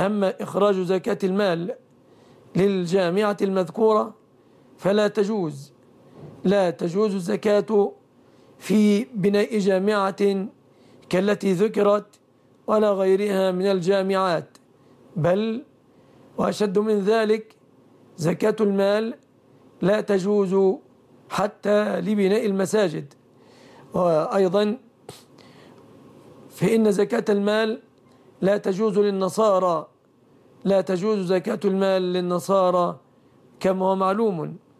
أما إخراج زكاة المال للجامعة المذكورة فلا تجوز، لا تجوز الزكاة في بناء جامعة كالتي ذكرت ولا غيرها من الجامعات، بل وأشد من ذلك زكاة المال لا تجوز حتى لبناء المساجد. وأيضا فإن زكاة المال لا تجوز للنصارى، لا تجوز زكاة المال للنصارى كما هو معلوم.